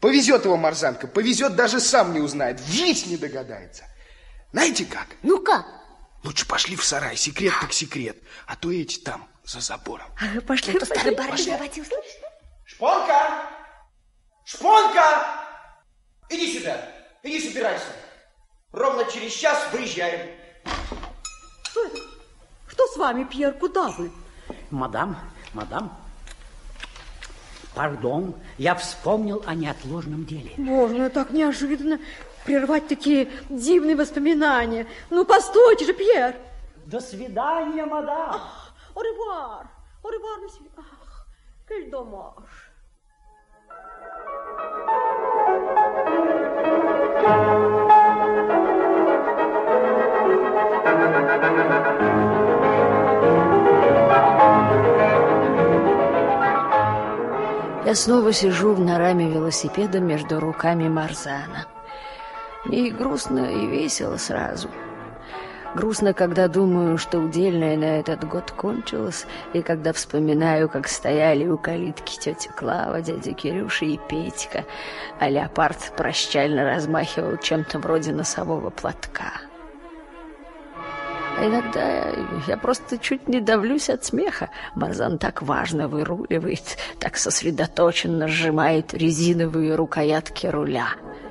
Повезет его Марзанка, повезет, даже сам не узнает, в жизнь не догадается. Знаете как? Ну как? Лучше пошли в сарай, секрет так секрет, а то эти там за забором. Пошли, Это старый барин заводил. Шпонка! Шпонка! Иди сюда, иди собирайся. Ровно через час выезжаем. Что это? Что с вами, Пьер? Куда вы? Мадам, пардон, я вспомнил о неотложном деле. Боже, ну так неожиданно прервать такие дивные воспоминания. Ну, постойте же, Пьер. До свидания, мадам. Au revoir. Au revoir, monsieur. Ах, quel dommage. Я снова сижу на раме велосипеда между руками Марзана. Мне и грустно, и весело сразу. Грустно, когда думаю, что удельное на этот год кончилось, и когда вспоминаю, как стояли у калитки тетя Клава, дядя Кирюша и Петька, а леопард прощально размахивал чем-то вроде носового платка. А иногда я просто чуть не давлюсь от смеха. Марзан так важно выруливает, так сосредоточенно сжимает резиновые рукоятки руля.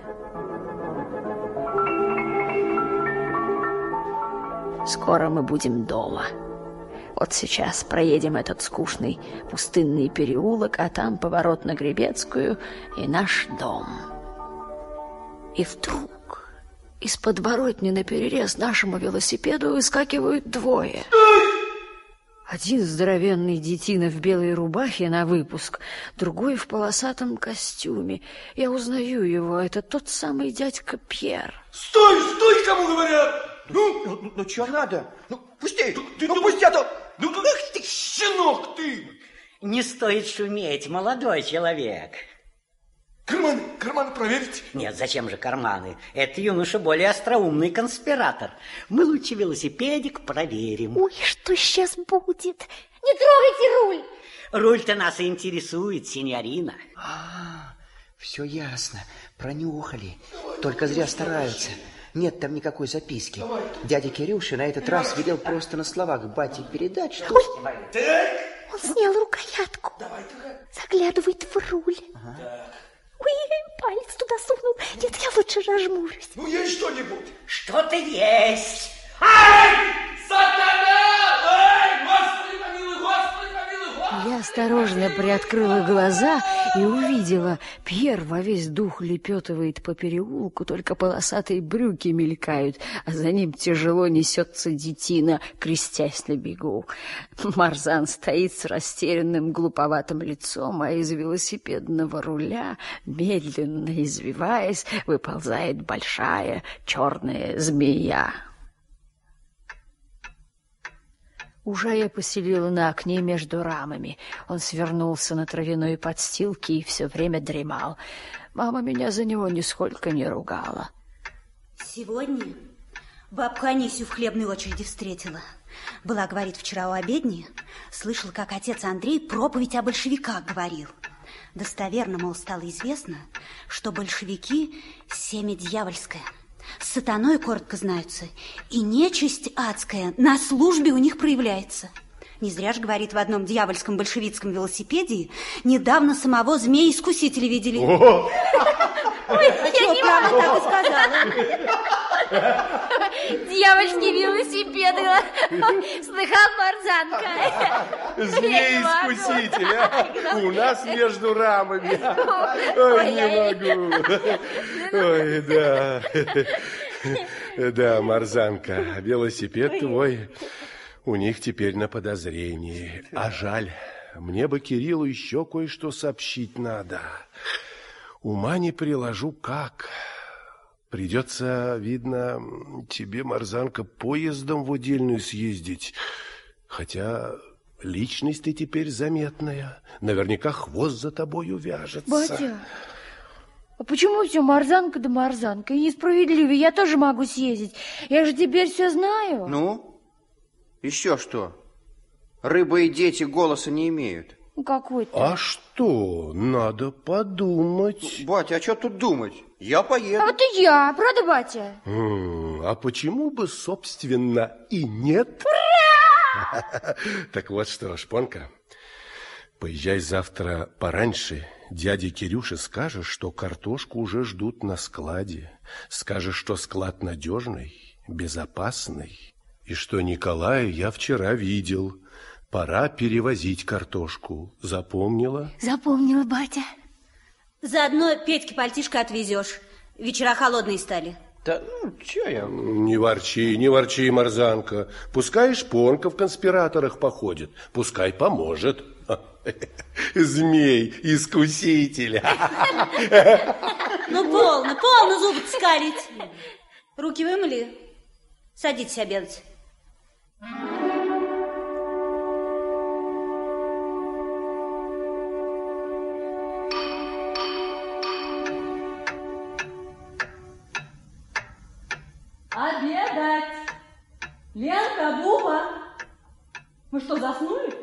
Скоро мы будем дома. Вот сейчас проедем этот скучный пустынный переулок, а там поворот на Гребецкую и наш дом. И вдруг из подворотни наперерез нашему велосипеду выскакивают двое. Один здоровенный детина в белой рубахе на выпуск, другой в полосатом костюме. Я узнаю его, это тот самый дядька Пьер. Стой, стой, кому говорят! Ну, что надо? Ну, пусти! Ты пусти, а то... Ах ты, щенок ты! Не стоит шуметь, молодой человек. Карманы проверить? Нет, зачем же карманы? Это юноша более остроумный конспиратор. Мы лучше велосипедик проверим. Ой, что сейчас будет? Не трогайте руль. Руль-то нас и интересует, синьорина. Все ясно. Пронюхали. Только зря стараются. Нет там никакой записки. Дядя Кирюша на этот раз велел просто на словах бате передать, что... Он снял рукоятку. Заглядывает в руль. Ой, палец туда сунул. Нет, я лучше зажмурюсь. Ну, есть что-нибудь? Что-то есть. Ай! Сатана! Ай! Господи помилуй, Господи помилуй, Господи! Я осторожно приоткрыла глаза и увидела, Пьер во весь дух лепетывает по переулку, только полосатые брюки мелькают, а за ним тяжело несется детина, крестясь на бегу. Марзан стоит с растерянным глуповатым лицом, а из велосипедного руля, медленно извиваясь, выползает большая черная змея. Уже я поселила на окне между рамами. Он свернулся на травяной подстилке и все время дремал. Мама меня за него нисколько не ругала. Сегодня бабку Анисию в хлебной очереди встретила. Была, говорит, вчера у обедни. Слышала, как отец Андрей проповедь о большевиках говорил. Достоверно, мол, стало известно, что большевики – семя дьявольское. С сатаной коротко знаются, и нечисть адская на службе у них проявляется. Не зря же, говорит, в одном дьявольском большевистском велосипеде недавно самого змея-искусителя видели. Ой, я не могу, так и сказала. Дьявольские велосипеды. Слыхал, Марзанка? Змей-искуситель, а? У нас между рамами. Ой, не могу. Ой, да. Да, Марзанка, велосипед твой у них теперь на подозрении. А жаль, мне бы Кириллу еще кое-что сообщить надо. Ума не приложу как. Придется, видно, тебе, Марзанка, поездом в удельную съездить. Хотя личность ты теперь заметная. Наверняка хвост за тобой увяжется. Батя, а почему все Марзанка да Марзанка? И несправедливо, я тоже могу съездить. Я же теперь все знаю. Ну, еще что? Рыба и дети голоса не имеют. какой-то. А что? Надо подумать. Батя, а что тут думать? Я поеду. А вот и я, правда, батя? А почему бы, собственно, и нет? Ура! Так вот что, Шпонка, поезжай завтра пораньше. Дяде Кирюше скажешь, что картошку уже ждут на складе. Скажешь, что склад надежный, безопасный. И что Николая я вчера видел. Пора перевозить картошку. Запомнила? Запомнила, батя. Заодно Петьке пальтишко отвезешь. Вечера холодные стали. Да, чё я? Не ворчи, Марзанка. Пускай Шпонка в конспираторах походит. Пускай поможет. Змей-искуситель. Ну, полно зубы скалить. Руки вымыли? Садитесь обедать. Обедать! Ленка, Буба! Мы что, заснули?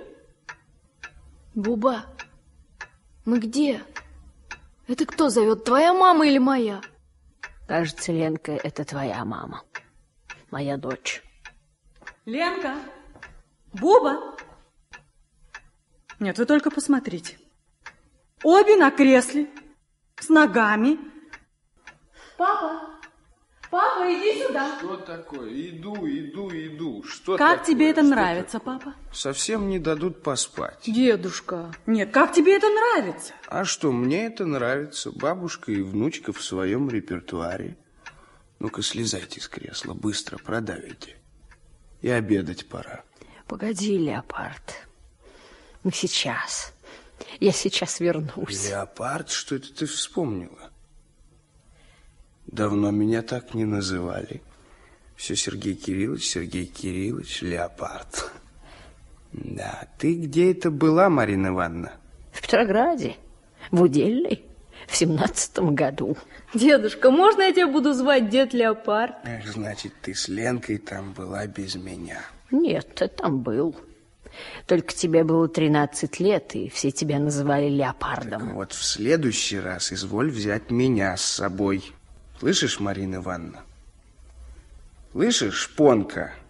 Буба, мы где? Это кто зовет, твоя мама или моя? Кажется, Ленка, это твоя мама. Моя дочь. Ленка! Буба! Нет, вы только посмотрите. Обе на кресле, с ногами. Папа! Папа, иди сюда. Что такое? Иду. Что как такое? тебе это Что нравится, такое? папа? Совсем не дадут поспать. Дедушка. Нет, как тебе это нравится? А что, мне это нравится. Бабушка и внучка в своем репертуаре. Ну-ка, слезайте с кресла, быстро продавите. И обедать пора. Погоди, Леопард. Мы сейчас. Я сейчас вернусь. Леопард? Что это ты вспомнила? Давно меня так не называли. Все Сергей Кириллович, Леопард. Да, ты где это была, Марина Ивановна? В Петрограде, в Удельной, в 17-м году. Дедушка, можно я тебя буду звать дед Леопард? Эх, значит, ты с Ленкой там была без меня. Нет, ты там был. Только тебе было 13 лет, и все тебя называли Леопардом. Так вот, в следующий раз изволь взять меня с собой. Слышишь, Марина Ивановна? Слышишь, Шпонка?